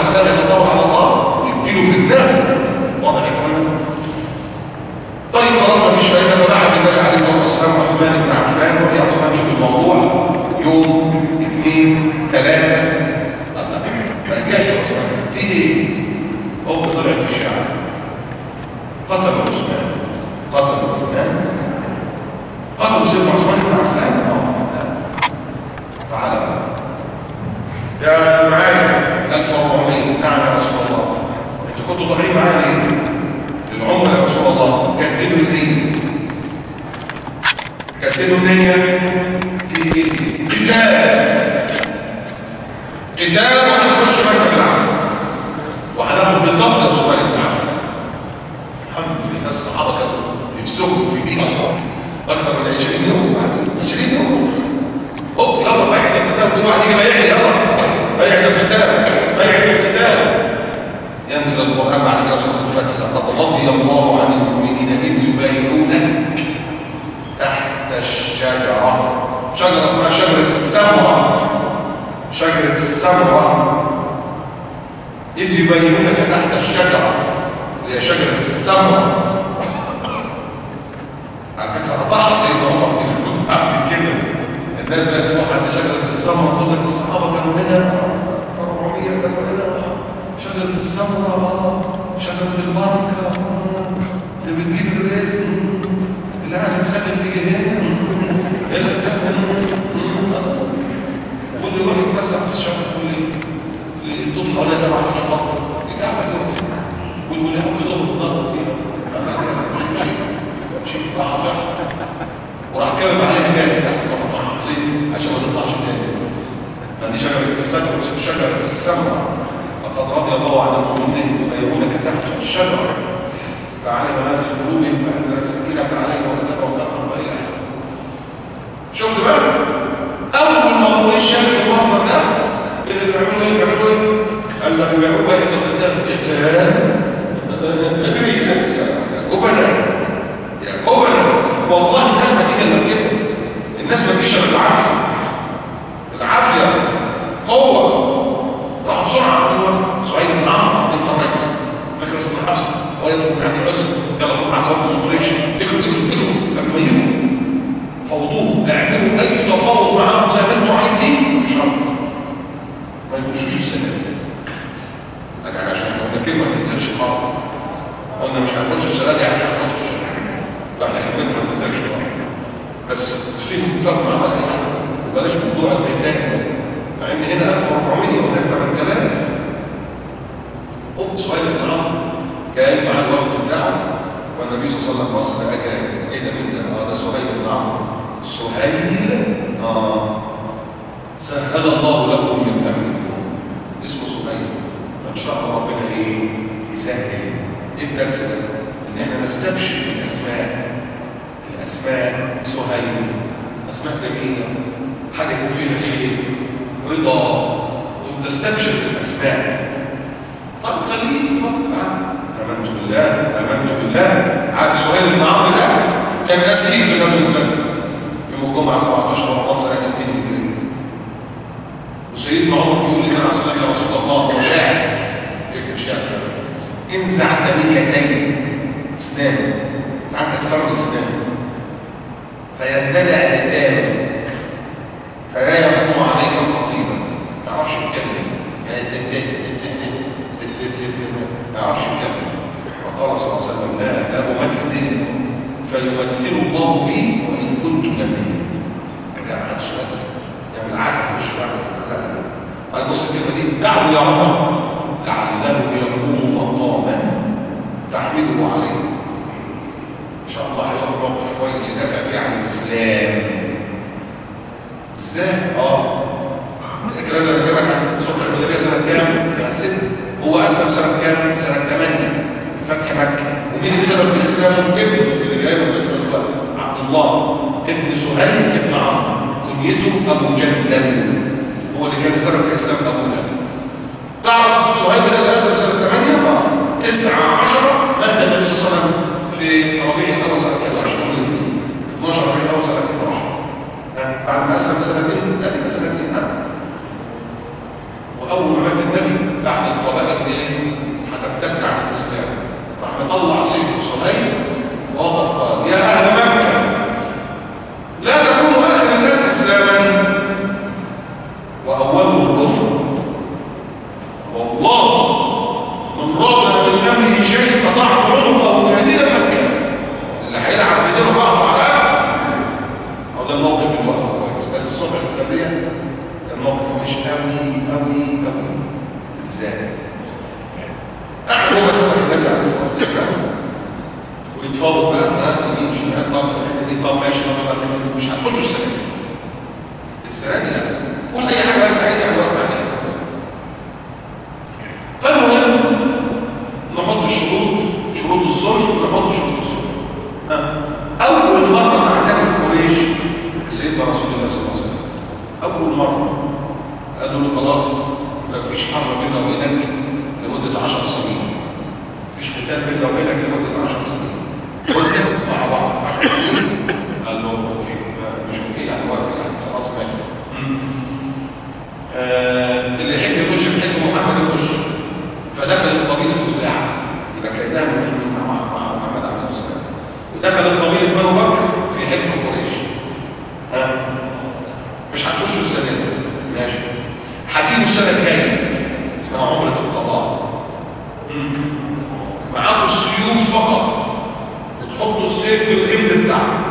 الاسلام يتطور على الله يديله في دماغه. واضح يا اخوانا؟ طيب خلاص مفيش فايده. فبعت النبي عليه الصلاه والسلام عثمان بن عفان، وهي عثمان شوف الموضوع يوم 2 3 ما رجعش عثمان في ايه؟ هو طلعت اشاعه قتل عثمان، قتلوا سيدنا عثمان بن عفان. تعالى يا معايا 1400. نعم يا رسول الله. انتوا كنتوا طالعين معايا ليه؟ للعمره يا رسول الله. جددوا النيه، جددوا النيه في قتال وهنخش مكه بالعافيه وهناخد بالظبط عثمان بن عفان. الحمد لله الصحابه كانوا يفسدوا في دين الله اكثر من 20 يوم. بعد 20 يوم يلا بيعة القتال، كل واحد يجي بايعني يلا بيعة القتال. ينزل القرآن بعد كده سورة الفتح: لقد رضي الله عن المؤمنين إذ يبايعونك تحت الشجرة. شجرة اسمها شجرة السمرة. إذ يبايعونك تحت الشجرة اللي هي شجرة السمرة. على فكرة قطعها سيدنا عمر بعد كده. الناس بقت تروح عند شجرة السمرة تقول لك الصحابة كانوا هنا، فرعونية كانوا هنا، شجرة السمرة شجرة البركة اللي بتجيب الرزق، اللي عايز تخلف تيجي هنا. واللي يروح يتمسح في الشجرة، واللي يطوف حواليها 17 خط دي قاعدة كده، واللي يحط كده بالضرب فيها مش راح قاطعها وراح كابب عليها جاز تحت وقطعها ليه؟ عشان ما تطلعش تاني. هذه شجرة السمرة. لقد رضي الله عن المؤمنين إذ يبايعونك تحت الشجرة فعلم ما في قلوبهم فأنزل السكينة عليهم وكتبهم فتحا إلى آخره. شفت بقى؟ أول ما نقول الشام المنظر ده إذا بيعملوا إيه؟ قال لك بيعملوا بيعة القتال. اجري يا جبنة والله الناس ما تيجي الا كده. الناس ما تجيش الا بالعافيه قوه. راحوا بسرعه سعيد بن عمرو بن الرئيس مكرس بن حفص ولد بن عبد العزى يلا خد معاك وفد من قريش، اجروا قبل ما يجوا فوضوه، اعملوا اي تفاوض معاهم زي ما انتم عايزين شرط ما يخشوش السنه. عشان قلنا كلمه ما تنزلش الارض، قلنا مش هنخش السنه دي عشان نخلص الشهر واحنا خدمتنا ما تنزلش الارض، بس فيهم اتفاق مع بعض حاجه وبلاش موضوع القتال مع ان هنا 1400 وهناك 8000. سهيل بن عمرو جاي مع الوفد بتاعه والنبي صلى الله عليه وسلم بص لقى جاي. ايه ده؟ مين ده؟ ده سهيل بن عمرو. سهيل سهل الله لكم من امركم، اسمه سهيل. فان شاء الله ربنا ايه؟ يسهل. ايه الدرس ده؟ ان احنا نستبشر بالاسماء. الاسماء سهيل اسماء جميله، حاجه يكون فيها خير رضا، وتستبشر بالاسماء. طب خليه يتفضل. امنت بالله. عارف سهيل بن عمرو ده كان اسير في غزوه بدر يوم الجمعه 17 رمضان سنه 2 هجريه. وسيدنا عمر بيقول لي انا صليت يا رسول الله، هو شاعر يكتب شعر انزع ثنيتين اسنانه، تعال كسر اسنانه فيدلع لسانه فلا يقوم عليك الخطيبه. ما يعرفش يتكلم يعني ما يعرفش يتكلم. وقال صلى الله عليه وسلم لا أمثل فيمثل الله بي وإن كنت نبيا. لا ما حدش يعمل عادة في الشرع. لا بص الكلمة دي: دعوا يا عمر لعله يقوم مقاما تعبده عليه. إن شاء الله هيقف موقف كويس يدافع فيه عن الإسلام. إزاي؟ الكلام ده بكلمك عن صلح الحديبية سنة كام؟ سنة 6. هو أسلم سنة كام؟ سنة 8 في فتح مكة. ومين اللي سبب في الإسلام؟ ابنه اللي جاي من قصة دلوقتي عبد الله ابن سهيل ابن عمرو، كنيته أبو جندل، هو اللي كان سبب في إسلام أبو جندل. تعرف سهيل اللي أسلم سنة 8 9/10 مات النبي صلى الله عليه وسلم في ربيع الأول سنة 11 12 ربيع الأول سنة 11 بعد ما أسلم سنتين تقريبا سنتين. وأول ما مات النبي بعد القبائل ايه؟ هترتد عن الاسلام. راح مطلع سيفه صهيب ووقف قال: يا اهل مكه لا تكونوا اخر الناس اسلاما واولهم كفر، والله من راد من امره شيء قطعت عنقه كادنا مكه. اللي هيلعب بدينه بعض على او ده الموقف الوقت كويس، بس في صلح الحديبيه الموقف وحش قوي قوي قوي. ازاي؟ قاعد هو مثلا النبي عليه الصلاه والسلام ويتفاوض بقى يمين شمال، طب الحته دي طب ماشي، طب مش هتخشوا السنه دي. السنه دي لا، قول اي حاجه انت عايزها هنوافق عليها. فالمهم نحط الشروط، شروط الصلح، نحط شروط الصلح. اول مره تعترف قريش سيدنا رسول الله صلى الله عليه وسلم، اول مره قالوا له خلاص مفيش حرب بيننا وبينك لمده 10 سنين، مفيش قتال بيننا وبينك لمده 10 سنين، قلت مع بعض 10 سنين. قال لهم اوكي، مش اوكي يعني موافق يعني خلاص ماشي. اللي يحب يخش في حلف محمد يخش. فدخلت قبيله خزاعه، يبقى كانها مع محمد عليه الصلاه والسلام، ودخلت قبيله بنو بكر في حلف قريش. مش هتخشوا السنه دي ماشي، هتيجوا السنه الجايه اسمها عمره القضاء، معاكوا السيوف فقط وتحطوا السيف في الغمد بتاعه.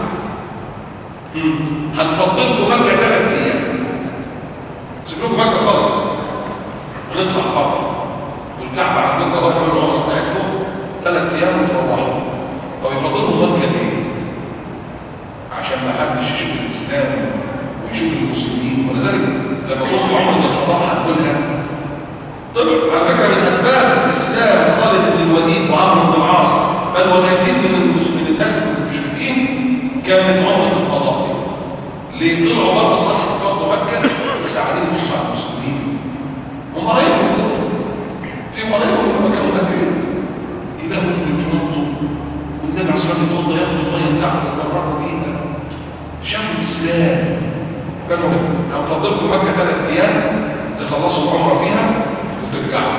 هنفضلكم مكه 3 ايام، سيب لكم مكه خالص ونطلع بره، والكعبه عندكم اهو اعملوا العمره بتاعتكم 3 ايام وتروحوا. طب يفضلهم مكه ليه؟ عشان ما حدش يشوف الاسلام ويشوف المسلمين. ولذلك لما كنت في عمره القضاء هنقولها، طلع على فكره من اسباب اسلام خالد بن الوليد وعمرو بن العاص بل وكثير من الناس المشركين كانت عمره القضاء دي. ليه؟ طلعوا بره صح فضوا مكه بس قاعدين يبصوا على المسلمين. هم قرايبهم في قرايبهم لما كانوا هناك يلاقوا بيتوضوا والنبي عليه الصلاه والسلام يتوضا ياخد الميه بتاعته يبرروا بيها، شافوا الاسلام. فالمهم هنفضلكم مكه 3 ايام تخلصوا العمره فيها وترجعوا.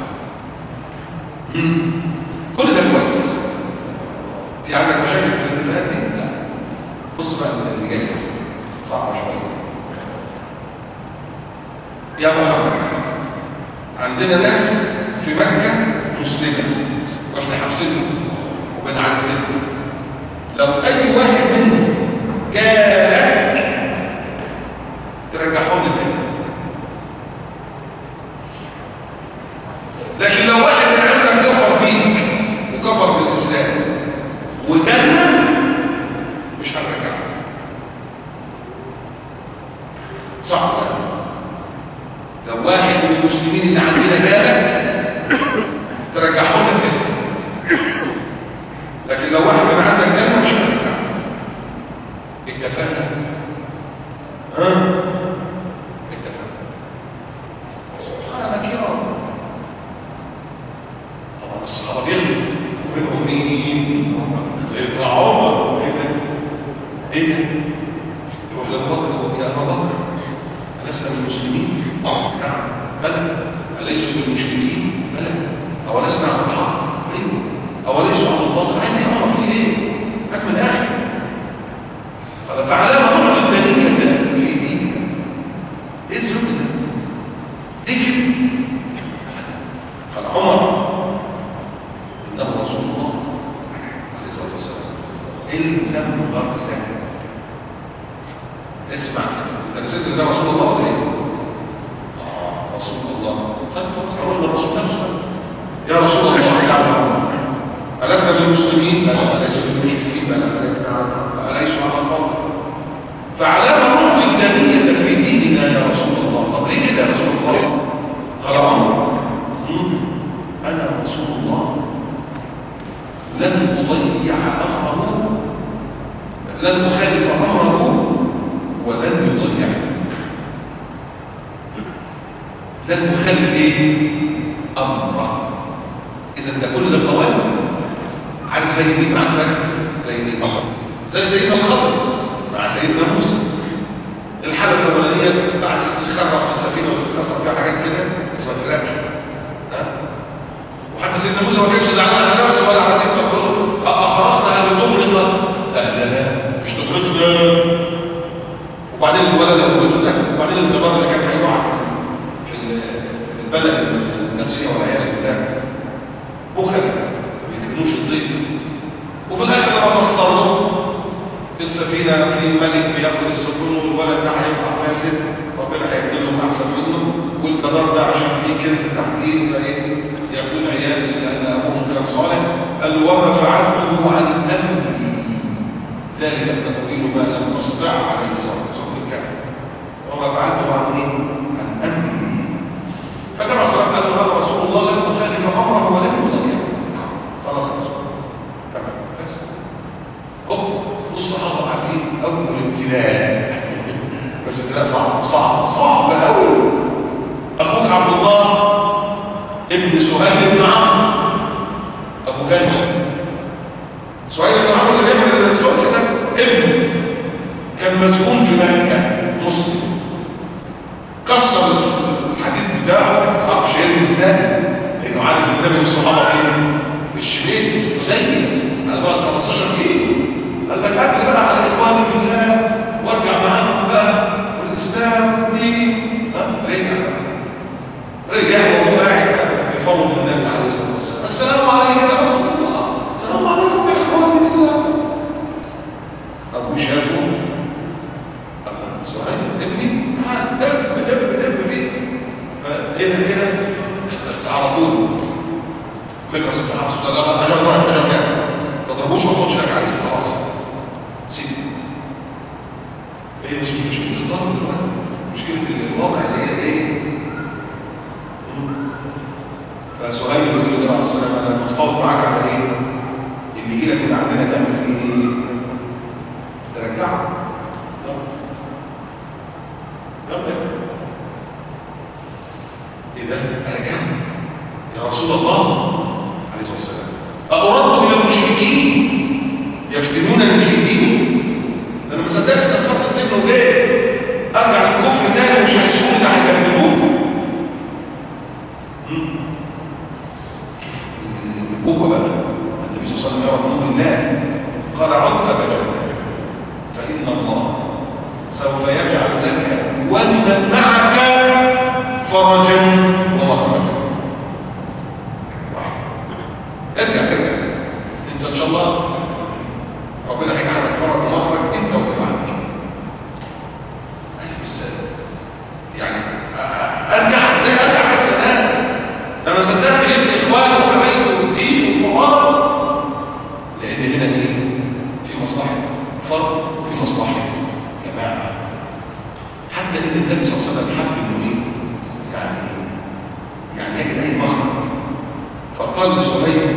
كل ده كويس. في عندك مشاكل في الاتفاقات دي؟ لا. بص بقى اللي جاي صعبه شويه. يا محمد عندنا ناس في مكه مسلمه واحنا حابسينهم وبنعذبهم، لو اي واحد منهم جالك ترجعهم تاني. لكن لو واحد من عندك كفر بيك وكفر بالاسلام وجنة مش هنرجعه. صح ولا؟ لو واحد من المسلمين اللي عندنا جالك ترجعهم تاني، لكن لو واحد من عندك جنة مش هنرجعه. اتفقنا؟ اتفقنا. سبحانك يا رب. طبعا الصحابه بيغلوا ومنهم مين؟ سيدنا عمر. ايه ده؟ ايه ده؟ يروح لابو بكر: يا ابا بكر ألسنا من المسلمين؟ نعم. بلى. أليسوا بالمشركين؟ بلى. أولسنا على الحق؟ ايوه. أوليسوا على الباطل؟ عايز يا عمر فيه ايه؟ هات من الاخر. قال: فعلى ما نعطي الدنية في ديننا. ايه الذنب ده؟ ليه كده؟ قال عمر: انه رسول الله عليه الصلاه والسلام، الزم غرزه. اسمع، انت نسيت ان ده رسول الله ولا ايه؟ رسول الله. طيب خلاص اروح للرسول نفسه. يا رسول الله يا عمر ألسنا بالمسلمين؟ بلى. أليسوا بالمشركين؟ بلى. أليسوا على الباطل؟ فعلى ما نعطي الدنية في ديننا يا رسول الله. طب ليه كده يا رسول الله؟ قال عمر: أنا رسول الله لن أضيع أمره، لن أخالف أمره ولن يضيعني. لن أخالف إيه؟ أمره. إذا ده كل ده الأوامر. عارف زي مين مع الفرق؟ زي مين؟ زي سيدنا الخضر مع سيدنا موسى. الحالة الأولانية بعد يخرف في السفينة ويتكسر فيها حاجات كده بس ما تقلقش. سيدنا موسى ما كانش زعلان على نفسه ولا على سيدنا، بيقول له اخرجنا لتغرق اهلنا، مش تغرقنا. وبعدين الولد اللي موجود ده، وبعدين الجدار اللي كان هيقع في البلد الناس فيها والعياذ بالله، بخلة ما بيكرموش الضيف. وفي الاخر لما فسر له السفينه في ملك بياخد السفن والولد ده هيطلع فاسد، ربنا هيبدلهم احسن منه، والجدار ده عشان فيه كنز تحتيه يبقى ايه؟ ياخدوا العيال لان ابوهم كان صالح. قال له وما فعلته عن امري ذلك التأويل ما لم تستطع عليه صبر. وما فعلته عن ايه؟ عن امري. فالنبي صلى الله عليه وسلم قال له هذا رسول الله لن يخالف امره ولن يضيعه. خلاص يا رسول الله. تمام. الصحابه عارفين اول ابتلاء، بس ابتلاء صعب قوي. اخوك عبد الله ابن سهيل بن عمرو ابو جهل، سهيل بن عمرو اللي بيعمل الصلح ده ابنه كان مسجون في مكه مسلم، كسر الحديد بتاعه ما عرفش يرمي ازاي لانه عارف ان النبي والصحابه فين؟ في الشميسي زي على بعد 15 كيلو. قال لك اجري بقى على اخواني في الله وارجع معاهم بقى والاسلام دي. رجع وهو قاعد بفضل النبي عليه الصلاه والسلام، السلام عليك يا رسول الله، السلام عليكم يا اخواني في الله. ابو شافه سؤال ابني تعال دب فيه. فاذا كده على طول مكرس بن حفص قال لا اجل نوع اجل يعني ما تضربوش وما تقولش لك عليه خلاص سيب. هي مش مشكله الضرب دلوقتي، مشكله الوضع اللي هي ايه؟ فسهيل بيقول له عليه السلام انا متفاوض معاك على ايه؟ اللي يجي لك من عندنا تعمل فيه ايه؟ ترجعه. إذا أرجع يا رسول الله عليه الصلاة والسلام أرد إلى المشركين يفتنونني في ديني؟ ده أنا ما صدقت كسرت السجن وجاي أرجع للكفر تاني ومش هيسيبوني، ده هيجملوني. شوف النبوة بقى، النبي صلى الله عليه وسلم يرى نور الله قال عد أبا جهل فإن الله سوف يجعل لك ولمن معك فرجا ومخرجا. ارجع انت ان شاء الله ربنا هيجعل لك فرج ومخرج انت واللي معاك. يعني ارجع زي ارجع بس الناس ده انا صدقت ليه الاخوان وحبايبي والدين والقران، لان هنا ايه؟ في مصلحه فرد وفي مصلحه جماعه. حتى ان النبي صلى الله عليه وسلم حب انه ايه؟ يعني يجد اي مخرج. فقال لسهيل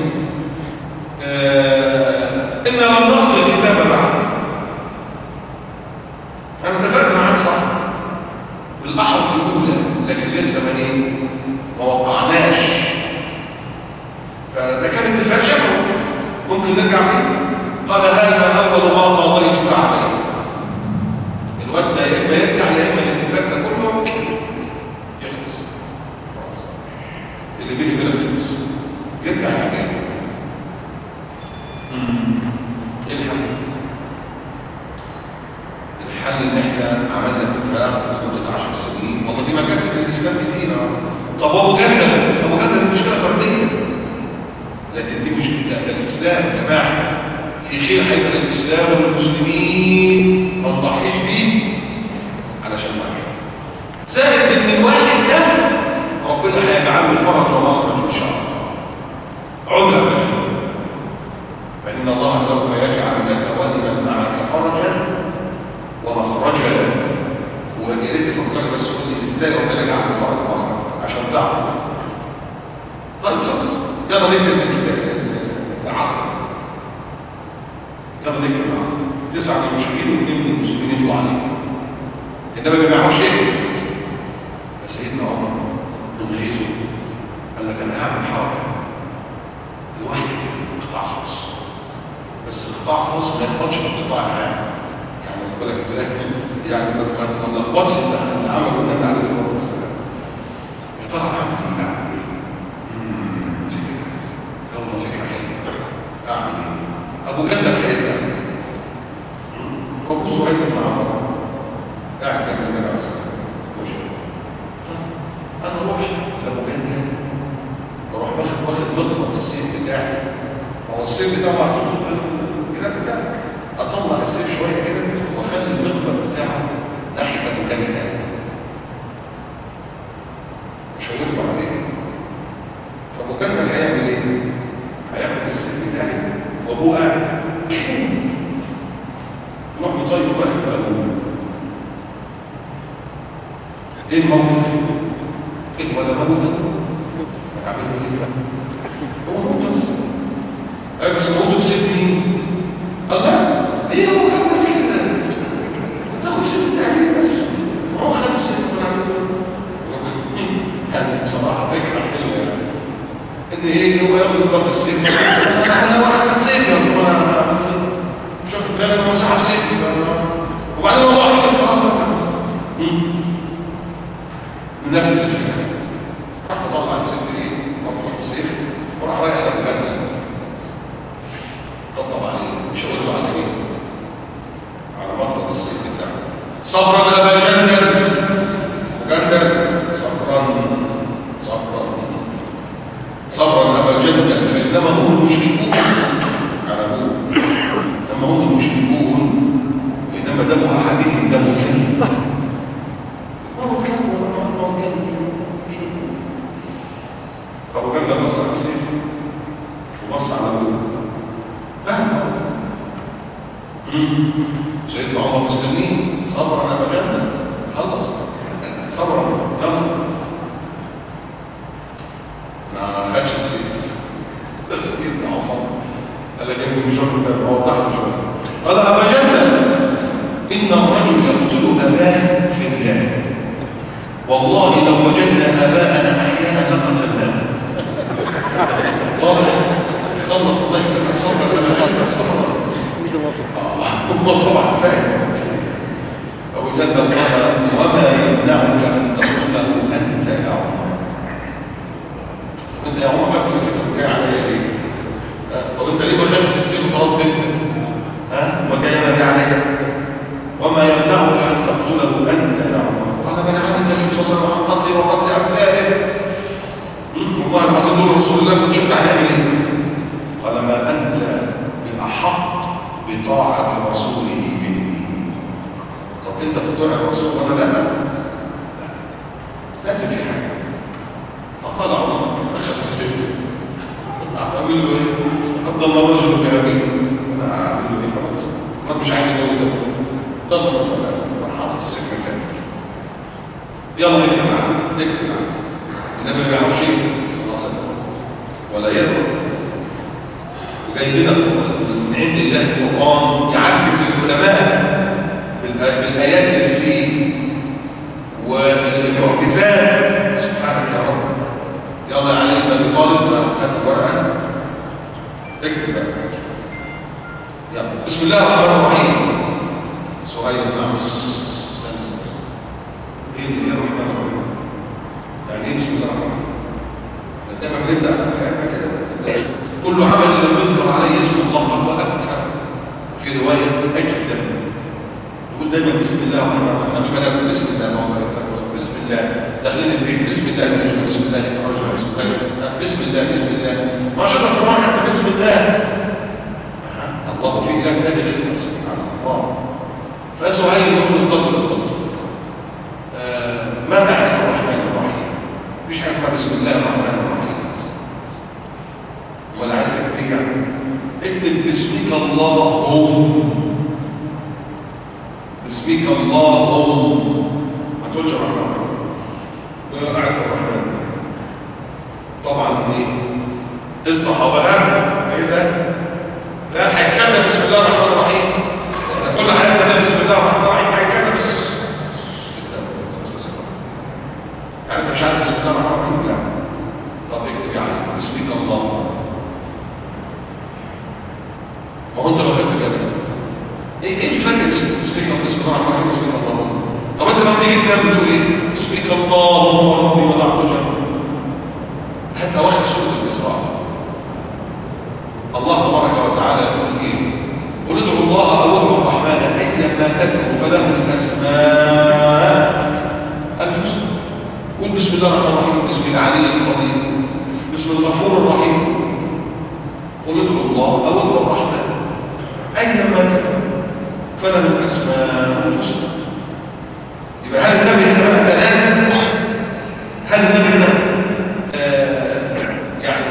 إنا لم نقضي الكتاب بعد. أنا اتفقت معاك صح بالأحرف الأولى، لكن لسه ما وقعناش. فده كان اتفاق شكله ممكن نرجع فيه. قال هذا أول ما قضيتك عليه. الواد ده يا إما يرجع يا إما الاتفاق ده كله يخلص. اللي بيني وبينك خلص. يرجع يا جماعة. ايه الحل ان احنا عملنا اتفاق لمده 10 سنين، والله في مكاسب للاسلام كتير. طب ابو جهل دي مشكله فرديه، لكن دي مشكله الاسلام يا جماعه. في خير هيبقى للاسلام والمسلمين ما نضحيش بيه علشان واحد. زائد ان الواحد ده ربنا هيجعل له فرج ومخرج ان شاء الله. عدل بقى، فإن الله سوف يجعل لك ولمن معك فرجا ومخرجا. ويا ريت تفكرني بس قول لي ازاي ربنا جعل لي فرج ومخرج عشان تعرف. طيب خلاص يلا نكتب الكتاب العقد. يلا نكتب العقد. 9 من المشركين و2 من المسلمين يدعوا عليه. انما ما بيعرفش يكتب. فسيدنا عمر من غيظه قال لك انا هعمل حركه لوحدي كده، قطاع خاص. بس القطاع خاص ما يخبطش في القطاع العام. يعني واخد بالك ازاي؟ يعني ما نخبطش اللي عمله النبي عليه الصلاه والسلام. يا ترى هعمل ايه بعد كده؟ ابو جندل هيبقى ابو سهيل بن عمرو قاعد جنب النبي عليه الصلاه والسلام. انا اروح لابو جندل واروح واخد مقبض السيف بتاعي، هو السيف بتاعه محطوط في الجناب بتاعي، اطلع السيف شويه كده واخلي المقبض بتاعه ناحيه ابو جندل مش هيرضى عليه. فابو جندل هيعمل ايه؟ هياخد السيف بتاعي وابوه قاعد يروح مطيب وراح يقتلوه. ايه الموقف؟ ايه ولا ما بد هعمل له ايه؟ هو موقف ايوه بس موقف بسيف مين؟ الله ايه ابو جندل كده؟ تاخد السيف بتاعي بس هو خد السيف بتاعي. يعني بصراحه فكره حلوه يعني ان ايه هو ياخد برضه السيف انا خد سيف وانا مش واخد بالي ان هو سحب سيفي وبعدين الموضوع خلص خلاص بقى نفذ الفكره. راح مطلع السيف ايه؟ مطلع السيف وراح رايح على ابو جندل طبطب عليه ويشاور له على ايه؟ على مطلق السيف بتاعه. صبرا ابا جندل. ابو جندل صبرا صبرا ابا جندل فانما هم المشركون على ابوه، انما هم المشركون وانما دم احدهم دم كلب. ما هو كلب ولا ما هو كلب مشركون. فابو جندل بص على السيف وبص على ابوه فهم سيدنا عمر مستنيه صبرا ابا جندل خلص صبرا يلا ما خدش السيف بس سيدنا عمر قال لك يمكن مش واخد باله اوضح له شويه. قال ابا جندل ان الرجل يقتل اباه في الله والله لو وجدنا اباءنا احيانا لقتلناه. واضح خلص الله يكرمك صبر ابا جندل صبر هم طبعا فاهم. ابو جندل قال وما يمنعك ان تقتله انت يا عمر؟ انت يا عمر عارف ان الفكره جايه عليا ليه؟ طب انت ليه ما خدتش السيف وطلبت انت؟ ما جايه انا عليا؟ وما يمنعك ان تقتله انت يا عمر؟ قال منعني النبي صلى الله عليه وسلم عن قتلي وقتل امثاله. والله العظيم دول رسول الله كنت شفت هنعمل ايه؟ قال ما انت باحق بطاعه رسوله مني. طب انت تطيع الرسول وانا لا؟ لازم في حاجه. فقال عمر اخذ السيف اعمل له ايه؟ قد ضل الرجل بابيه. انا اعمل له ايه خلاص؟ انا مش عايز اقول ده ضل الرجل راح حاطط السيف مكانه. يلا نكتب العقد نكتب العقد. النبي ما بيعرفش صلى الله عليه وسلم ولا يقرا وجاي لنا من عند الله القران يعجز العلماء بالايات اللي فيه والمعجزات. سبحانك يا رب. يلا يا علي بن ابي طالب هات الورقه اكتب بقى. يلا بسم الله الرحمن الرحيم. سهيل بن عمرو ايه الرحمن الرحيم؟ يعني ايه بسم الله الرحمن الرحيم؟ دايما بنبدا حياتنا كده كل عمل لم يذكر عليه اسم الله فهو ابتر. في روايه اجل يقول دايما بسم الله الرحمن الرحيم. قبل ما نقول بسم الله بسم الله داخلين البيت بسم الله نجم بسم الله خرجنا بسم الله بسم الله بسم الله ما شاء الله فرمان حتى بسم الله. الله في اله ثاني غير سبحان الله. فسهيل يقول انتظر ما تعرف الرحمن الرحيم؟ مش حاجه اسمها بسم الله الرحمن الرحيم ولا عايز تكتب اكتب باسمك اللهم. باسمك اللهم ما تقولش الرحمن ولا اعرف الرحمن. طبعا ايه الصحابه ايه ده؟ لا هيتكلم بسم الله الرحمن الرحيم. احنا كل حياتنا بسم الله الرحمن الرحيم هيتكلم بس يعني انت مش عايز بسم الله الرحمن الرحيم؟ لا. طب اكتب يعني باسمك الله. ما هو انت لو خدت بالك ايه الفرق باسمك بسم الله الرحمن الرحيم باسمك الله؟ طب انت لما تيجي تنام بتقول ايه؟ باسمك اللهم ربي وضعت جنبي. هات اواخر سوره الاسراء الله تبارك وتعالى يقول ايه؟ الأسماء الحسنى. قل بسم الله الرحمن الرحيم، بسم العلي القدير، بسم الغفور الرحيم. قل ادعوا الله أو ادعوا الرحمن أينما كان فله الأسماء الحسنى. يبقى هل النبي هنا بقى تنازل؟ هل النبي هنا يعني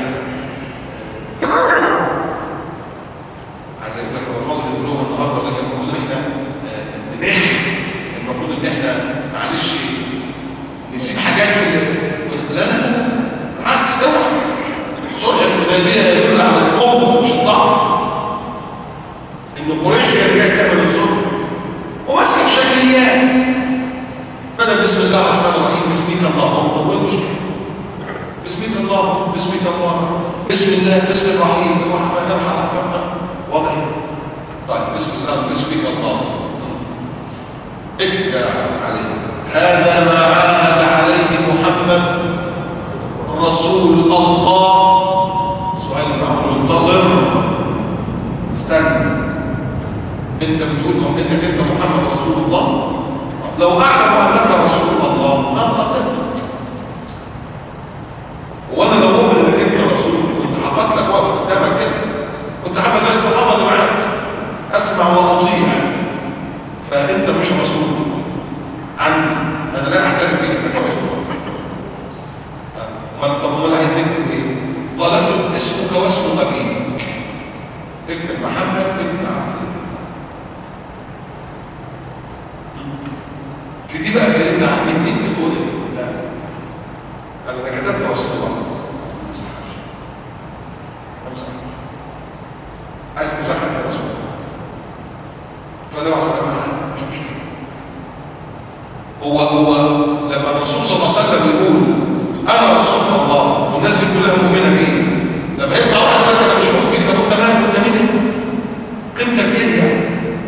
عايز اقول لك الفاظ اللي بنقولوها النهارده، لكن المفروض ان احنا المفروض ان احنا معلش نسيب حاجات في لا لا لا بالعكس، اوعى. صلح الحديبيه يدل على القوه مش الضعف، ان قريش كانت جايه تعمل الصلح وماسكه بشكليات، بدل بسم الله الرحمن الرحيم بسمك اللهم. طب وايه المشكله؟ بسمك الله، بسمك الله، بسم الله، بسم الرحيم الرحمن الرحيم. واضح؟ طيب بسم الله، بسمك الله. اكتب عليه هذا ما عاهد عليه محمد رسول الله. سؤال معه منتظر، استنى. انت بتقول انك انت محمد رسول الله، لو اعلم انك رسول الله ما قتلتك. وانا لو مؤمن انك انت رسول كنت هقتلك واقف قدامك كده، كنت هبقى زي الصحابه اللي معاك اسمع واطيع. فانت مش رسول عندي، انا لا اعترف بك انك رسول الله. طب امال عايز نكتب ايه؟ قال اكتب اسمك واسم ابيك، اكتب محمد ابن عبد الله. في دي بقى سيدنا عبد مين بتقول لا انا كتبت رسول الله خلاص، امسح عايز تمسحها يا رسول الله، فلا وصل معاك مش مشكله. هو لما الرسول صلى الله عليه وسلم يقول انا رسول الله والناس دي كلها مؤمنه بيه، لما يطلع واحد يقول لك انا مش مؤمن بيك، طب انت مالك؟ انت مين انت؟ قيمتك ايه يعني؟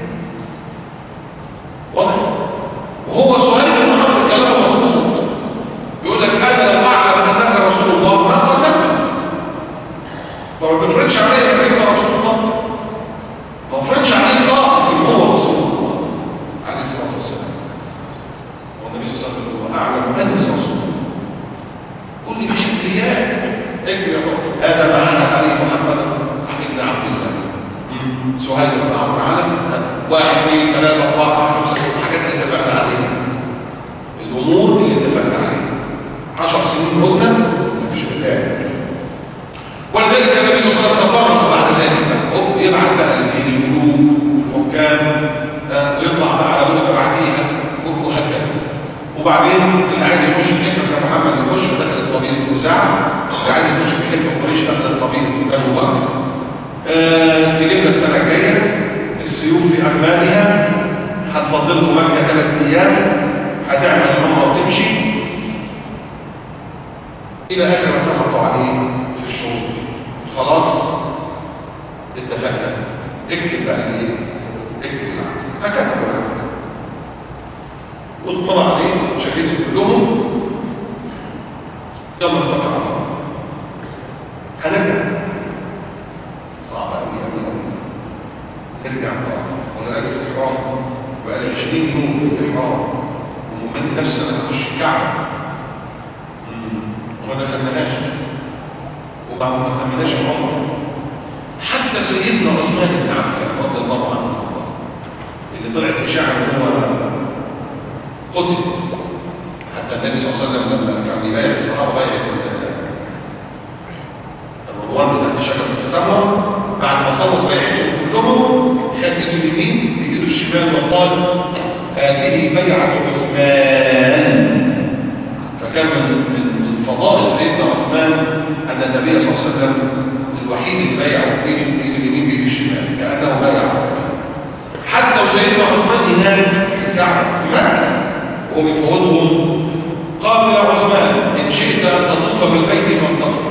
واضح؟ وهو سؤال ابن عمرو كلامه مظبوط، يقول لك انا لو اعلم انك رسول الله ما قتلتك. طب ما تفرضش عليا انك انت رسول الله، ما تفرضش عليك لكن هو رسول الله عليه الصلاه والسلام. والنبي صلى الله عليه وسلم يقول اعلم اني رسول الله. كل دي شكليات. اكتب يا اخوان هذا ما عهد عليه محمد ابن عبد الله. سهيل بن عمرو علم 1 2 3 4 5 6 حاجات اللي اتفقنا عليها، الامور اللي اتفقنا عليها 10 سنين هدنه مفيش قتال. ولذلك النبي صلى الله عليه وسلم تفرق بعد ذلك بقى، يبعت بقى للملوك والحكام ويطلع بقى على بلده بعديها وهكذا. وبعدين اللي عايز يخش بحلف كمحمد يخش، دخلت قبيله خزاعه، اللي عايز يخش بحلف قريش دخلت قبيله بنو بكر. تجي لنا السنه الجايه السيوف في اغمادها، هتفضل لكم مكه 3 ايام، هتعمل العمره وتمشي الى اخر ما اتفقوا عليه في الشروط. خلاص اتفقنا، اكتب بقى الايه؟ اكتب العقد. فكتبوا العقد واتمضى عليه وشهدوا كلهم. يلا نتوكل على الله، هنرجع. صعب قوي قوي قوي نرجع بقى وانا لابس احرام بقالي 20 يوم بالاحرام ومؤمن نفسي ان انا هخش الكعبه وما دخلناهاش وما اهتمناش بالعمره. حتى سيدنا عثمان بن عفان رضي الله عنه اللي طلعت اشاعه ان هو قتل، حتى النبي صلى الله عليه وسلم لما كان بيبايع الصحابه بيعه الرضوان تحت شجره السمره، بعد ما خلص بيعتهم كلهم خد ايده اليمين بايده الشمال وقال هذه بيعه عثمان. فكان من فضائل سيدنا عثمان ان النبي صلى الله عليه وسلم الوحيد اللي بايعه بايده اليمين بايده الشمال، كانه بايع عثمان. حتى وسيدنا عثمان هناك في الكعبه في مكه وهو بيفوضهم قالوا يا عثمان ان شئت ان تطوف بالبيت فانتطف.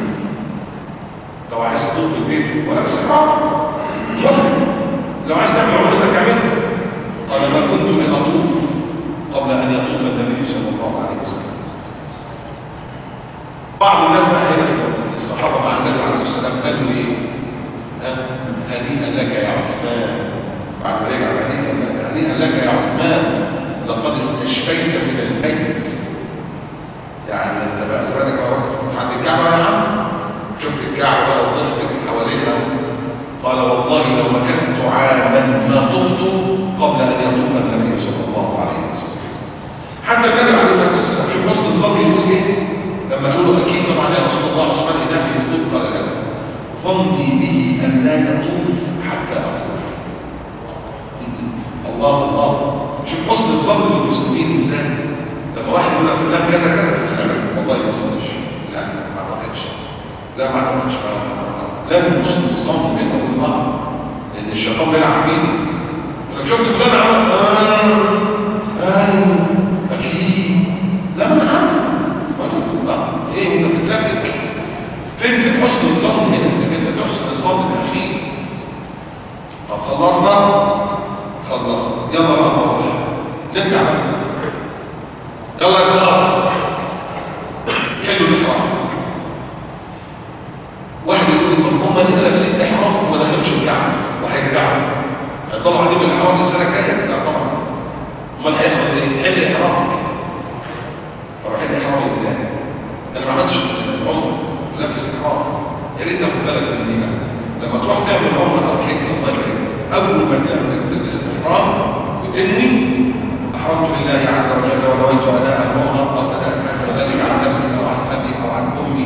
لو عايز تطوف بالبيت ولا بس احرام محرم، لو عايز تعمل عمرتك اعملها. قال ما كنت لاطوف قبل ان يطوف النبي صلى الله عليه وسلم. بعض الناس بقى هنا في الصحابه مع النبي عليه الصلاه والسلام قالوا ايه؟ هنيئا لك يا عثمان. بعد ما رجع هنيئا لك هنيئا لك يا عثمان، لقد استشفيت من الميت. يعني انت بقى زمانك عند الكعبه يا عم، شفت الكعبه بقى وطفت حواليها. قال والله لو مكثت عاما ما طفت قبل ان يطوف النبي صلى الله عليه وسلم. حتى النبي عليه الصلاه والسلام شوف حسن الظن يقول ايه لما قالوا له اكيد طبعا يا رسول الله عثمان انه يطوف، قال لا، ظني به ان لا يطوف حتى اطوف. الله الله، شوف حسن الظن بالمسلمين ازاي. لما واحد يقول لك فلان كذا كذا، لا والله ما اظنش، لا ما اعتقدش، لا ما اعتقدش، لازم حسن الظن بيننا وبين بعض، لان الشيطان بيلعب بينا. لو شفت فلان عمل ايوه اكيد، لا ما انا عارفه، لا ايه انت بتتلكك؟ فين في حسن الظن هنا؟ انك انت تحسن الظن بالاخير. طب خلصنا يلا بقى نروح نرجع يلا يا صحابه حلوا الاحرام. واحد يقول لي طب هم اللي لابسين احرام وما دخلوش الكعبه وهيرجعوا هيفضلوا قاعدين بالاحرام السنه الجايه؟ لا طبعا. امال هيحصل ايه؟ حل احرامك. طب حل احرامي ازاي؟ انا ما عملتش عمره لابس احرام. يا ريت تاخد بالك من دي بقى لما تروح تعمل عمره او حج. الله يبارك، اول ما تلبس الاحرام وتنوي احرمت لله عز وجل ونويت اداء العمره او اداء الحج، وذلك عن نفسي او عن ابي او عن امي،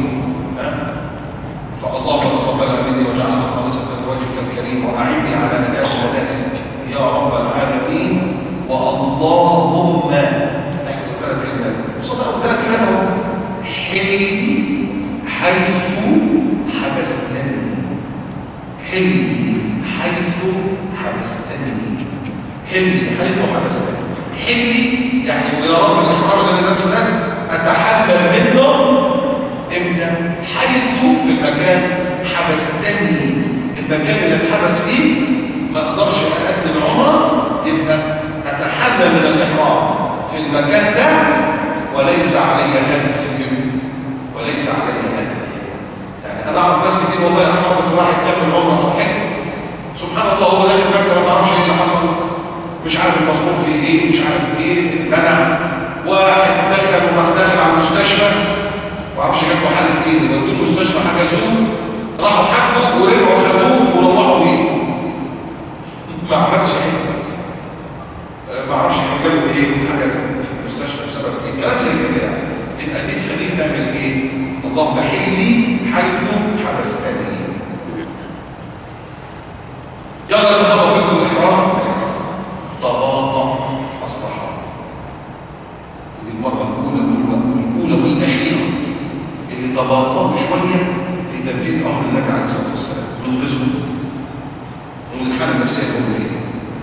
فالله تقبلها مني واجعلها خالصه لوجهك الكريم، واعني على اداء مناسك يا رب العالمين. واللهم احفظ الثلاث كلمات وصدق الثلاث كلمات اهو: حلي حيث حبستني، حلي حيث حبستني، حلي حيث حبستني. حلي يعني ويا رب الاحرام اللي انا نفسه ده اتحلل منه امتى؟ حيث في المكان حبستني، المكان اللي اتحبس فيه ما اقدرش اؤدي العمره، يبقى اتحلل من الاحرام في المكان ده وليس علي هدي، وليس علي هدي. يعني انا اعرف ناس كتير والله احرمت واحد تعمل عمره او حج، سبحان الله هو داخل مكه ما تعرفش ايه اللي حصل، مش عارف المذكور فيه ايه، مش عارف ايه اتمنع. واحد دخل وراح داخل على المستشفى ما اعرفش جات له حاله ايه، ودوه المستشفى حجزوه، راحوا حجوا ورجعوا خدوه وروحوا بيه. ما عملش ايه، ما اعرفش حجزوا بايه وحجز في المستشفى بسبب ايه، كلام زي كده يعني. يبقى دي تخليك تعمل ايه؟ اللهم حلي حيث حبستني. يلا يا صحابه فكوا الاحرام. تباطأ الصحابه، ودي المره الاولى والاخيره اللي تباطؤوا شويه في تنفيذ امر النبي عليه الصلاه والسلام من غزوه ومن الحاله النفسيه اللي هو فيها.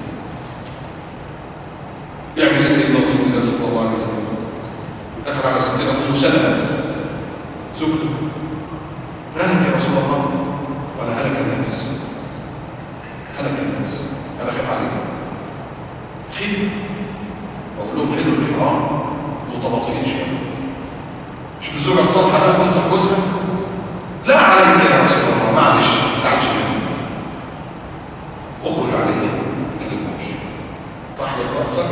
يعمل ايه سيدنا رسول الله صلى الله عليه وسلم؟ دخل على ستنا ام سلمه زوجته: مالك يا رسول الله؟ قال: هلك الناس، هلك الناس، انا خايف عليكم. خير واقول لهم حلوا الاحرام متباطئين شويه. شوف الزوجه الصالحه بقى تنصح جوزها: لا عليك يا رسول الله، معلش ما تزعلش مني، اخرج عليه ما تكلمهمش، تحلق راسك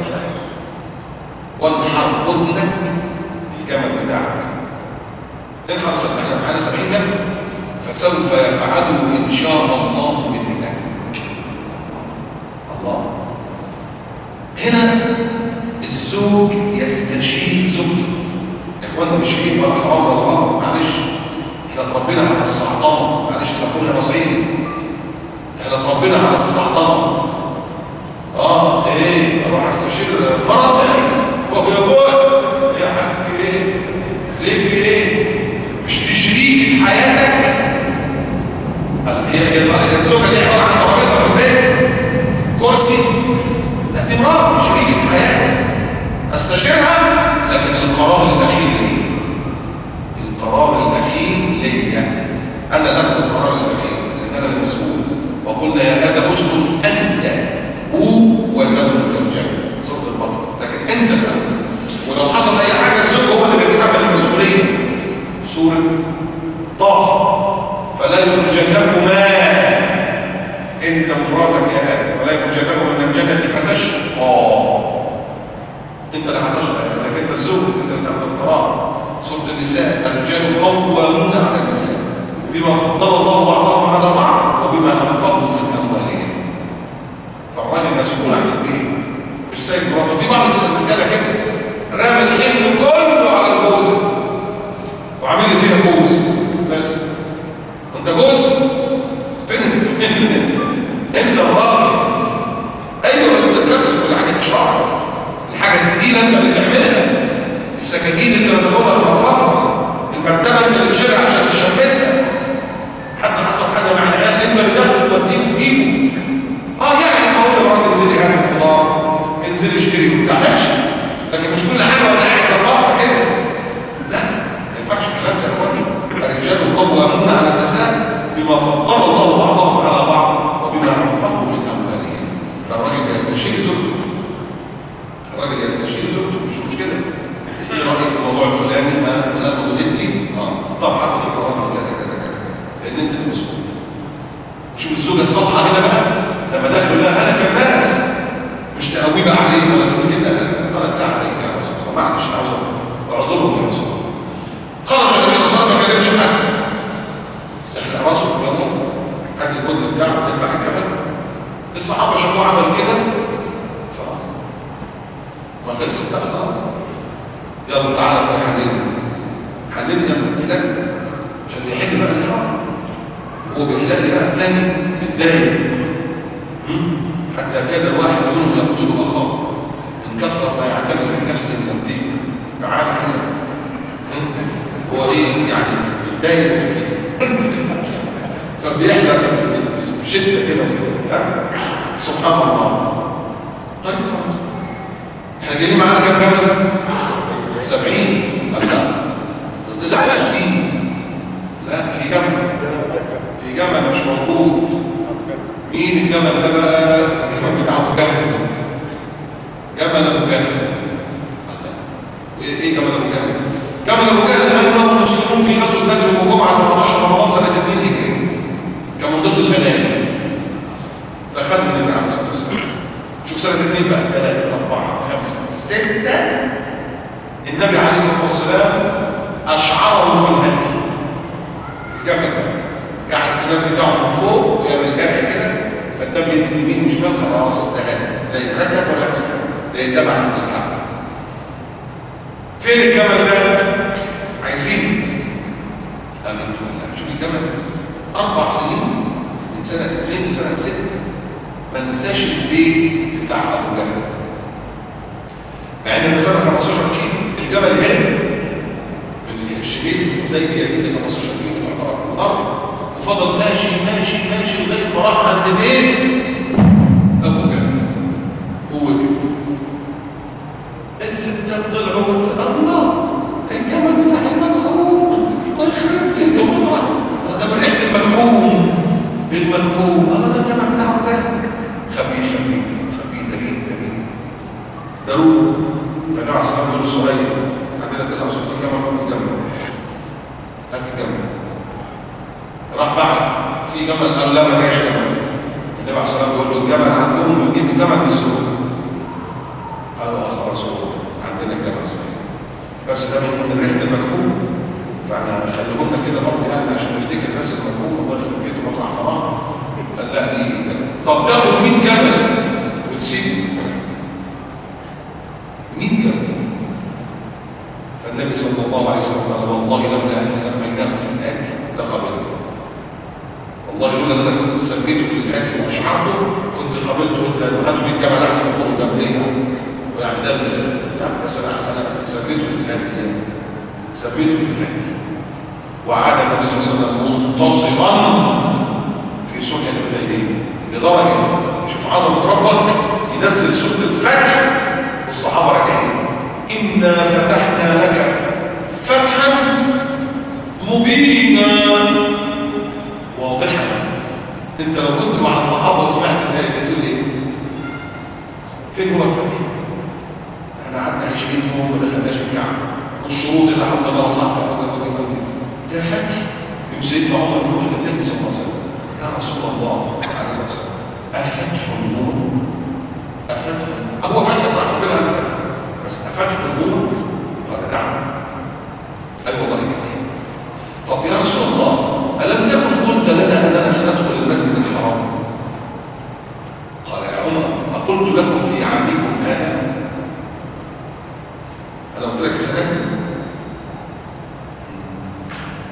وانحر بدنك الجمل بتاعك، انحر احنا معانا 70 جمل، فسوف يفعله ان شاء الله باذنك. الله. هنا الزوج يستشير زوجته. يا اخوانا مش عيب ولا حرام ولا غلط، معلش احنا اتربينا على الصعطانه، معلش سامحوني يا صعيدي، احنا اتربينا على الصعطانه. ايه اروح استشير مرتي يا ابويا يا حاج في ايه؟ ليه في ايه؟ مش دي شريكي في حياتك؟ هي الزوجه دي عباره عن ترابيزه في البيت، كرسي؟ لا دي مراتي شريكي في حياتك، استشيرها، لكن القرار الاخير ليه؟ القرار الاخير ليا انا اللي اخذ القرار الاخير، لان انا المسؤول. وقلنا يا ادم اسكن انت وزوجك الجنه، سوره البقره، لكن انت الاول. ولو حصل اي حاجه الزوج هو اللي بيتحمل المسؤوليه. سوره طه: فلا يخرجنكما انت ومراتك يا ادم، فلا يخرجنكما من الجنه فتشقى انت اللي هتشقى لانك انت الزوج، انت اللي تعمل القرار. سوره النساء: الرجال قوامون على النساء بما فضل الله بعضهم على بعض وبما انفقوا من اموالهم. فالراجل مسؤول عن البيت، مش سايب مراته. في بعض الرجاله كده رامي الحمل كله على الجوزه وعامل لي فيها جوز بس. انت جوز؟ فين انت الراجل. ايوه انت تلبس كل حاجه تشرحها، الحاجه الثقيله انت اللي تعملها، السكاكين انت اللي تاخدها المفرطه، المرتبه انت اللي تشيلها عشان تشمسها، حد حصل حاجه مع العيال انت اللي تاخده توديه وتجيبه. يعني بقول لمراتي انزلي هاتي الخضار، انزلي اشتري وبتاع، ماشي، لكن مش كل حاجه وانا قاعد ظبطها كده. لا، ما ينفعش الكلام ده يا اخواني. الرجال قوامون على النساء بما فضل الله بعضهم على بعض وبما انفقوا من اموالهم. فالراجل يستشير زوجته، الراجل يستشير زوجته، مش مشكله. ايه رايك في الموضوع الفلاني؟ وناخد وندي. طب هاخد القرار من كذا كذا كذا كذا، لان انت المسؤول. وشوف الزوجه الصالحه هنا بقى لما دخلوا لها هلك الناس، مش تقوي بقى عليه ولا تقول كده، قالت لا عليك يا رسول الله، معلش اعذرهم يا رسول الله. خرج النبي صلى الله عليه وسلم ما كلمش حد، احنا راسه يلا هات الجدن بتاعه اذبح الجبل. الصحابه شافوه عمل كده خلاص، ما خلصت بقى خلاص. يلا تعالى اخويا حللني يا ابن الحلال عشان يحل بقى الحرام. هو بيحلل لي بقى الثاني متضايق، حتى كاد الواحد منهم يقتل اخاه من كثره ما يعتمد في نفسه من الدين. تعالى حلل. هو ايه يعني متضايق فبيحلم بشده كده. سبحان الله. طيب خلاص، احنا جايين معانا كام جبل؟ 70 لا 69. لا، في جمل مش موجود. مين الجمل ده بقى؟ الجمل بتاع ابو جهل، جمل ابو جهل. ايه جمل ابو جهل؟ جمل ابو جهل ده كانوا المسلمون في غزوه بدر وجمعه 17 رمضان سنه 2 هجري، كان من ضمن الغنائم. فخد النبي عليه الصلاه والسلام. شوف سنه 2 بقى 3 4 5 6 النبي عليه الصلاه والسلام اشعره في الهدي. الجمل ده جعل السنان بتاعه من فوق ويعمل جرح كده، فالدم ينزل يمين وشمال، خلاص ده هدي، لا يتركب ولا يتركب، ده يتبع عند الكعبه. فين الجمل ده؟ عايزين امنتم بالله. شوف الجمل 4 سنين من سنه 2 لسنه 6 ما ننساش البيت بتاع ابو جهل، مع ان المسافه 15 كيلو. الجمل هرب من الشميس الحديبيه دي اللي 15 كيلو تعتبر في الارض، وفضل ماشي ماشي ماشي لغايه ما راح عند بيت ابو جهل ووقف. الستات طلعوا الله الجمل بتاع المجهول، الله يخرب بيته مطرح ده من ريحه المجهول. ده الجمل بتاع ابو جهل. خبيه دليل ضروري. فالنبي عليه الصلاه والسلام يقول لصهيب عندنا 69 جمل فوق الجمل، هات الجمل. راح بعد في جمل قال لا ما جاش جمل. النبي عليه الصلاه والسلام يقول له الجمل عندهم يجيبوا جمل بالسوق. قالوا خلاص هو عندنا الجمل صحيح، بس ده من ريحه المجهول، فاحنا خليه لنا كده برضه يعني عشان نفتكر بس المجهول. الله يخرب بيته مطرح حرام. قال لا ليه الجمل؟ طب تاخد 100 جمل وتسيب 100 جمل. فالنبي صلى الله عليه وسلم قال والله لولا ان سميناه في الاكل لقبلت. والله لولا ان انا كنت سميته في الاكل واشعرته كنت قبلته. قلت هاتوا 100 جمل احسن من جمل ايه يعني ده بس انا سميته في الاكل، سميته في الاكل. وعاد النبي صلى الله عليه وسلم منتصرا في صلح الحديبيه لدرجه شوف عظمه ربك ينزل سوره الفتح والصحابه راكعين انا فتحنا لك فتحا مبينا واضحا. انت لو كنت مع الصحابه وسمعت الايه دي تقول ايه؟ فين هو الفتح؟ احنا قعدنا 20 يوم ما دخلناش الكعبه والشروط اللي حطيناها صح ده فتح. يوم سيدنا عمر يروح للنبي صلى الله عليه وسلم يا رسول الله عليه الصلاه والسلام افتح اليوم؟ افتح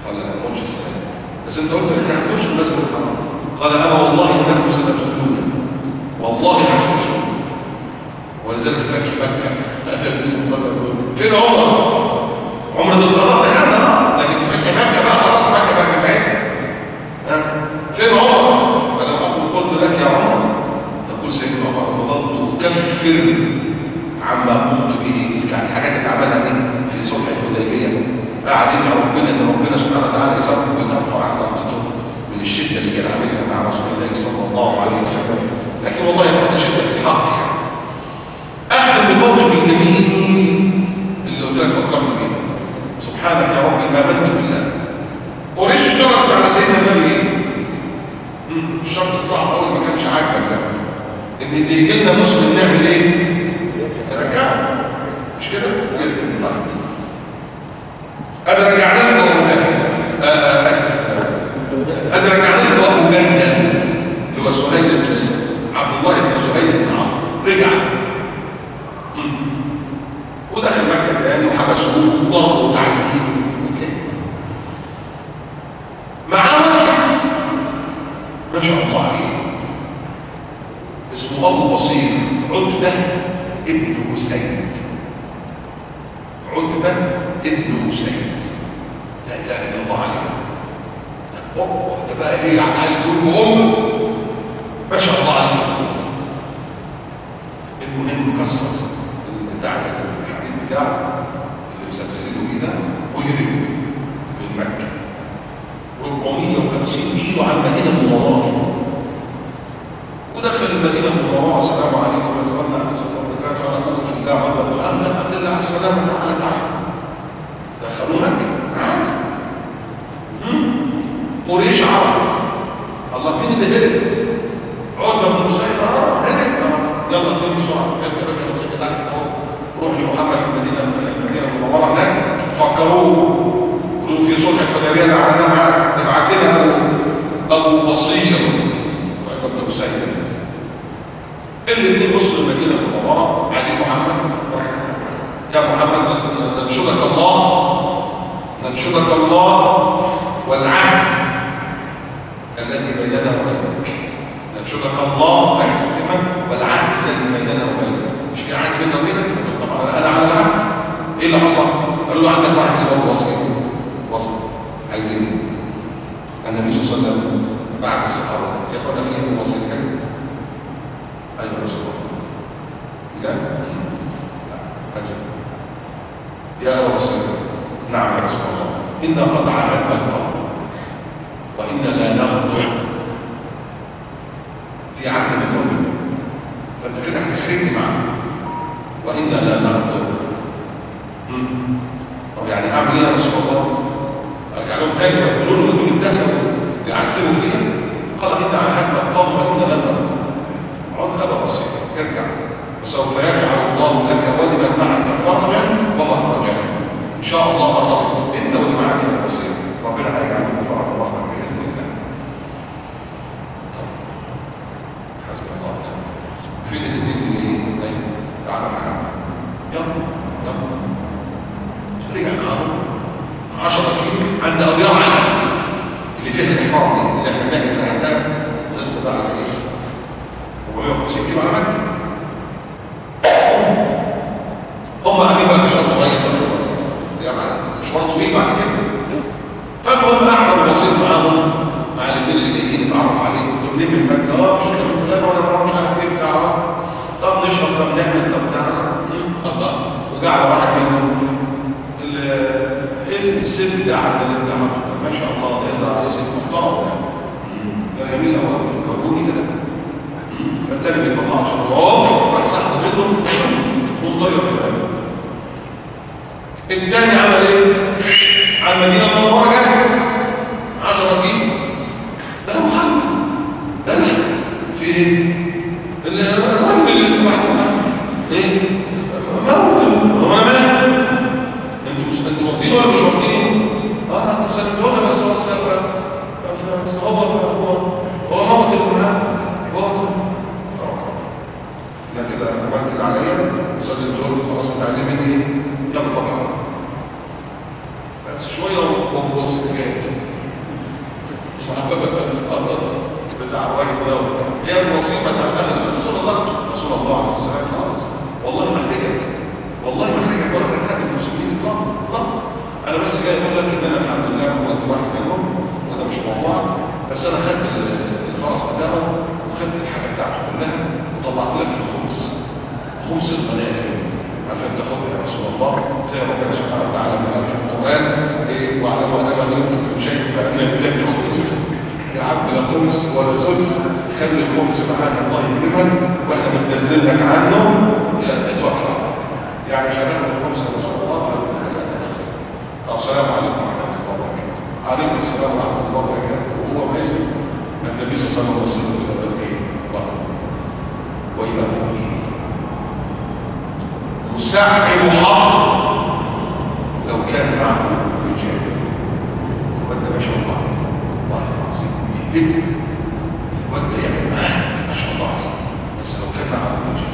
قال لا ما قلتش السلام، بس انت قلت ان احنا هنخش المسجد الحرام. قال اما والله انكم ستدخلون، والله هتخشوا. ولذلك في فتح مكه النبي صلى الله عليه وسلم فين عمر؟ عمره القضاء دخلنا، لكن في فتح مكه بقى خلاص مكه بقى بتاعتنا. فين عمر؟ فلما اقول قلت لك يا عمر تقول سيدنا عمر فضلت اكفر عما قمت به، الحاجات اللي عملها دي في صلح الحديبيه، قاعدين يا ربنا ان ربنا سبحانه وتعالى يسامحه ويكفر عن غلطته من الشده اللي كان عاملها مع رسول الله صلى الله عليه وسلم. لكن والله يا اخوانا شده في الحق يعني. اختم بالموقف الجميل اللي قلت لك فكرني بيه ده. سبحانك يا ربي امنت بالله. قريش اشتركت على سيدنا النبي ايه؟ الشرط الصعب اول ما كانش عاجبك ده ان اللي يجي لنا مسلم نعمل ايه؟ نرجعه، مش كده؟ طيب ادي رجعنا له ابو جهل، اسف، ادي رجعنا له ابو جهل اللي هو سهيل بن عبد الله بن سهيل بن عمرو، رجع ودخل مكه تاني وحبسوه وضربوا وتعذيب. معاه واحد ما شاء الله عليه اسمه ابو بصير، عتبه ابن اسيد، عتبه ابن اسيد، لا اله الا الله عليه. ده بقى ايه يعني؟ عايز تقول بأمه ما شاء الله عليه. المهم كسر بتاع الحديد بتاعه اللي مسلسلينه بيه ده ويهرب من مكه 450 كيلو عن المدينه المنوره، ودخل المدينه المنوره. السلام عليكم يا اخوانا ورحمه الله وبركاته، انا اخوكم في الله وابدا اهلا الحمد لله على السلامه، تعالى تعالى. دخلوا مكه عادي. قريش عرفت الله مين اللي هرب؟ عتبه بن مسيب هرب. يلا نقول بسرعه ارجع الخير بتاعك اهو، روح لمحمد في المدينه المنوره هناك، فكروه قالوا في صلح الحديبيه اللي عملناه معاك نبعت لنا ابو بصير وعتبه بن مسيب. الاثنين وصلوا المدينه المنوره عايزين محمد. يا محمد ننشدك الله، ننشدك الله والعهد الذي بيننا وبينك. ننشدك الله ركز في الكلمه، والعهد الذي بيننا وبينك. مش في عهد بيننا وبينك؟ طبعا انا على العهد. ايه اللي حصل؟ قالوا له عندك واحد اسمه ابو بصير وصل، عايزين. النبي صلى الله عليه وسلم بعث الصحابه يا اخوانا في ابو بصير كده. ايوه يا رسول الله. لا أجل. يا ابو بصير نعم يا رسول الله، انا قد عاهدنا القوم وانا لا نخضع في عهد من وبين، فانت كده هتحرجني معاه. وانا لا نخضع. طب يعني اعمل ايه يا رسول الله؟ ارجع لهم تاني ويقولوا له دول الثانيه يعذبوا فيها؟ قال ان عاهدنا القوم وانا لن نخضع. عد ابا بصير ارجع وسوف يجعل الله لك ولمن معك فرجا ومخرجا. ان شاء الله قربت انت واللي معاك يا ابو بصير، ربنا هيجعل لكم فرج ومخرج باذن الله. طيب حسبي الله ونعم الوكيل. فين الاثنين اللي جايين؟ ايوه تعالى معانا، يلا يلا. رجع معاهم 10 كيلو عند ابيار علي اللي فيها الاحرام دي اللي احنا بنحكي من عندها، وندخل بقى على ايه؟ 450 كيلو على مكه. هم قاعدين بقى مشوار صغير يعني مشوار طويل بعد كده. فالمهم قعد ابو بصير معاهم مع الاثنين اللي جايين يتعرف عليهم، دول ليه من مكه؟ مش عارف فلان ولا مش عارف ايه بتاع، طب نشرب، طب نعمل، طب تعالى الله. وقعد واحد منهم الست قاعده اللي انت عملته ما شاء الله يطلع على ست محترم يعني، ده جميل قوي وروني كده. فالتاني بيطلع عشان هو راح صاحبه منهم ومطير بالقلب. الثاني عمل ايه؟ على المدينه المنوره جاي 10 كيلو. ده محمد ده لا في ايه؟ الراجل اللي انتوا بعتوا معاه ايه؟ موت. هو انا مالي؟ انتوا واخدينه ولا مش واخدينه؟ انتوا سلمتونا بس هو هو موت اللي معاه، موت. انا كده عملت اللي عليا وسلمته له، خلاص انت عايزين مني ايه؟ يلا طبعا. بس شويه هو سجاد خلاص بتاع الراجل ده وبتاع هي المصيبه تعملها رسول الله عليه وسلم خلاص والله ما احرجك والله ما احرجك ولا احرج حد من المسلمين اطلاقا انا بس جاي اقول لك ان انا الحمد لله موجود واحد منهم وده مش موضوع بس انا خدت الفرس بتاعه وخدت الحاجه بتاعته كلها وطلعت لك خمس الغنائم عشان تاخدها يا رسول الله زي ربنا سبحانه وتعالى ما قال في القران واعلموا انما غنمتم من شيء فان لله الخمس يا عم لا خمس ولا سدس خلي الخمس معاك الله يكرمك واحنا بننزل لك عنه اتوكل يعني مش هتاخد الخمس يا رسول الله طب السلام عليكم ورحمه الله وبركاته عليكم السلام ورحمه الله وبركاته وهو ماشي النبي صلى الله عليه وسلم والى امه مسعر حرب لو كان معه رجال الواد ده ما شاء الله عليه والله العظيم يهلك الواد ده يعمل معاك ما شاء الله عليه بس لو كان معه رجال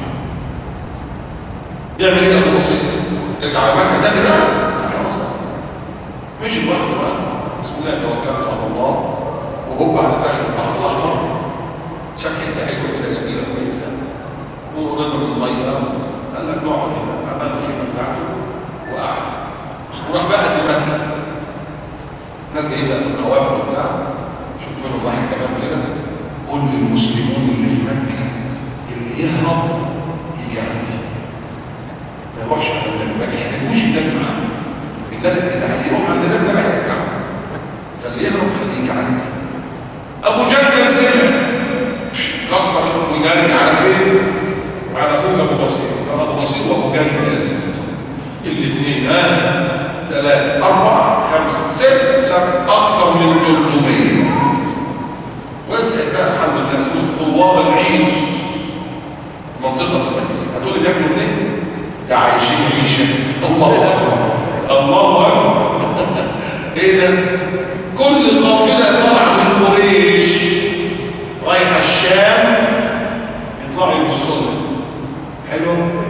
يعمل ايه يا ابو بسيط؟ يرجع على مكه تاني بقى خلاص بقى مشي لوحده بقى بسم الله توكلت على الله وهو على ساحل البحر الاحمر شاف حته حلوه كده جميله كويسه ورضا من الميه قال لك نقعد هنا عمل الخيمه بتاعته وقعد وراح بقى في مكه الناس جايين بقى في القوافل وبتاع شوف منهم واحد كمان كده قول للمسلمون اللي في مكه اللي يهرب يجي عندي ما يروحش على النبي ما يحرجوش النبي معاه النبي اللي هيروح عند النبي ما هيرجعه فاللي يهرب خليه عندي ابو جندل سلم كسر وجري على فين؟ على اخوك ابو بصير ابو بصير وابو جندل الاثنين 3 4 5 6 7 اكثر من 300 وسع بقى الحمد لله اسمه ثوار العيش منطقه العيش هتقول لي بياكلوا منين؟ ده عايشين عيشه الله اكبر الله اكبر ايه ده؟ كل قافله طالعه من قريش رايحه الشام يطلعوا يبصوا لها حلو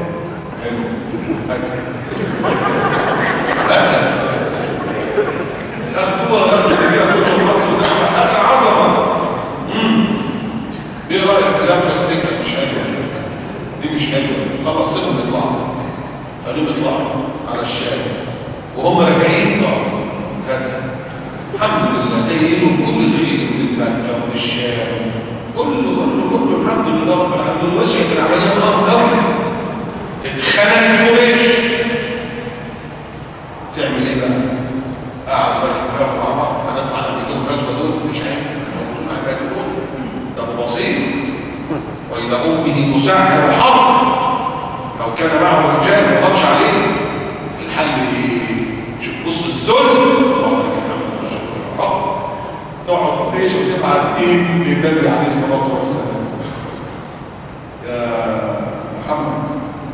اكل اخدوها فيها كل اخر عظمه ايه رايك لفه ستيكر مش حلوه دي مش حلوه خلص سيبهم يطلعوا خليهم يطلعوا على الشام وهم راجعين هاتها الحمد لله جايين كل الخير من مكه ومن الشام كله الحمد لله رب العالمين وسعت العمليه الله قوي اتخنقت قريش تعمل ايه بقى؟ قاعد بقى يتفاهموا مع بعض هنطلع نبيهم الغزوه دول مش عارف موجودين مع عباد دول ده ابو بصير والى امه مسعر حرب لو كان معه رجال ما قدرش عليه الحل ايه؟ شوف بص الذل اللهم لك الحمد والشكر والعرف تقعد قريش وتبعت ايه للنبي عليه الصلاه والسلام يا محمد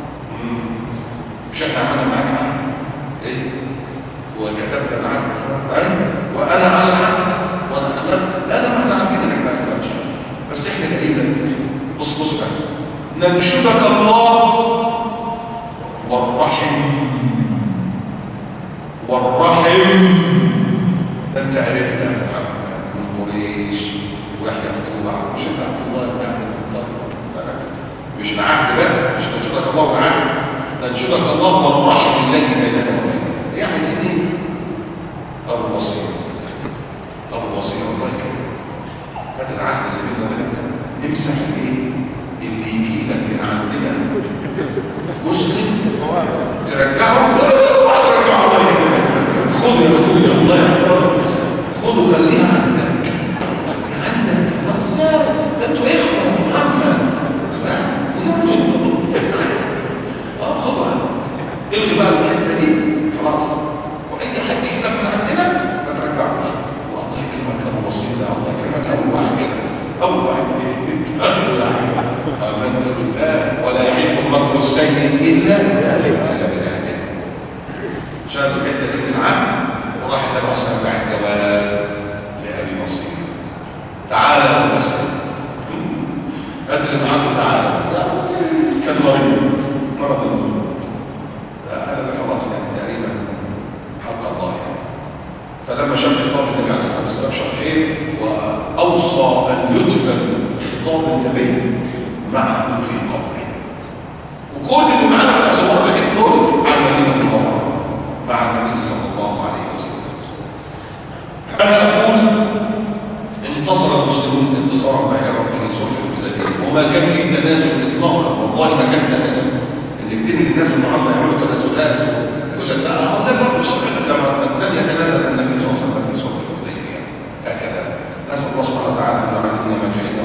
مش احنا عملنا معاك عهد ايه وكتبنا العهد وانا على العهد وانا اخلفت لا ما احنا عارفين انك ما اخلفتش بس احنا جايين لك بص بقى ننشدك الله والرحم ده انت قريبنا يا محمد من قريش واحنا مكتوب مش انت عبد الله بن عبد المطلب مش العهد بقى مش ننشدك الله والعهد ننشدك الله والرحم الذي بيننا وبينك ايه عايزين ايه؟ ابو بصير الله يكرمك هات العهد اللي بيننا وبينك نمسح الايه؟ اللي يجيلك من عندنا مسلم ترجعه لا اوعى ترجعه الله يكرمك خده يا اخويا الله يحفظك خده خليها عندك ازاي؟ ده انتوا اخوه يا محمد خدوا عنه الغي بقى الحته دي خلاص واي حد يجي لك من عندنا ما ترجعوش والله يكرمك ابو بصير ده الله يكرمك اول واحد امنت بالله ولا يحيق المكر السيء الا باهله فلما شاف خطاب النبي عليه الصلاه والسلام استبشر خير، واوصى ان يدفن خطاب النبي معه في قبره. وكل اللي معاه من اسوار الحديث دول على المدينه المنوره مع النبي صلى الله عليه وسلم. انا اقول انتصر المسلمون انتصارا باهرا في صلح الحديبيه، وما كان فيه تنازل اطلاقا، والله ما كان تنازل. ان كتير من الناس النهارده يعملوا تنازلات يقول لك لا هو النبي برضه صلح لم يتنازل النبي صلى الله عليه وسلم في صلح الحديبيه هكذا. نسال الله سبحانه وتعالى ان يعلمنا ما جهلنا